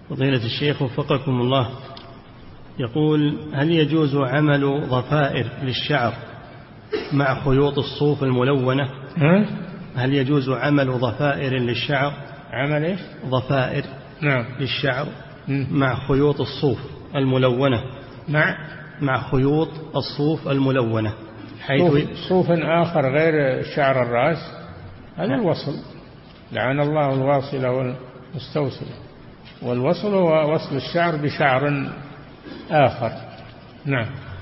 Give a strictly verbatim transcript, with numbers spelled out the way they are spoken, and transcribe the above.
فضيلة الشيخ وفقكم الله، يقول: هل يجوز عمل ضفائر للشعر مع خيوط الصوف الملونة؟ هل يجوز عمل ضفائر للشعر عمل إيش؟ ضفائر نعم للشعر مع خيوط الصوف الملونة مع مع خيوط الصوف الملونة، حيث صوف آخر غير شعر الرأس، هذا الوصل، لعن الله الواصل والمستوصل، والوصل هو وصل الشعر بشعر آخر. نعم.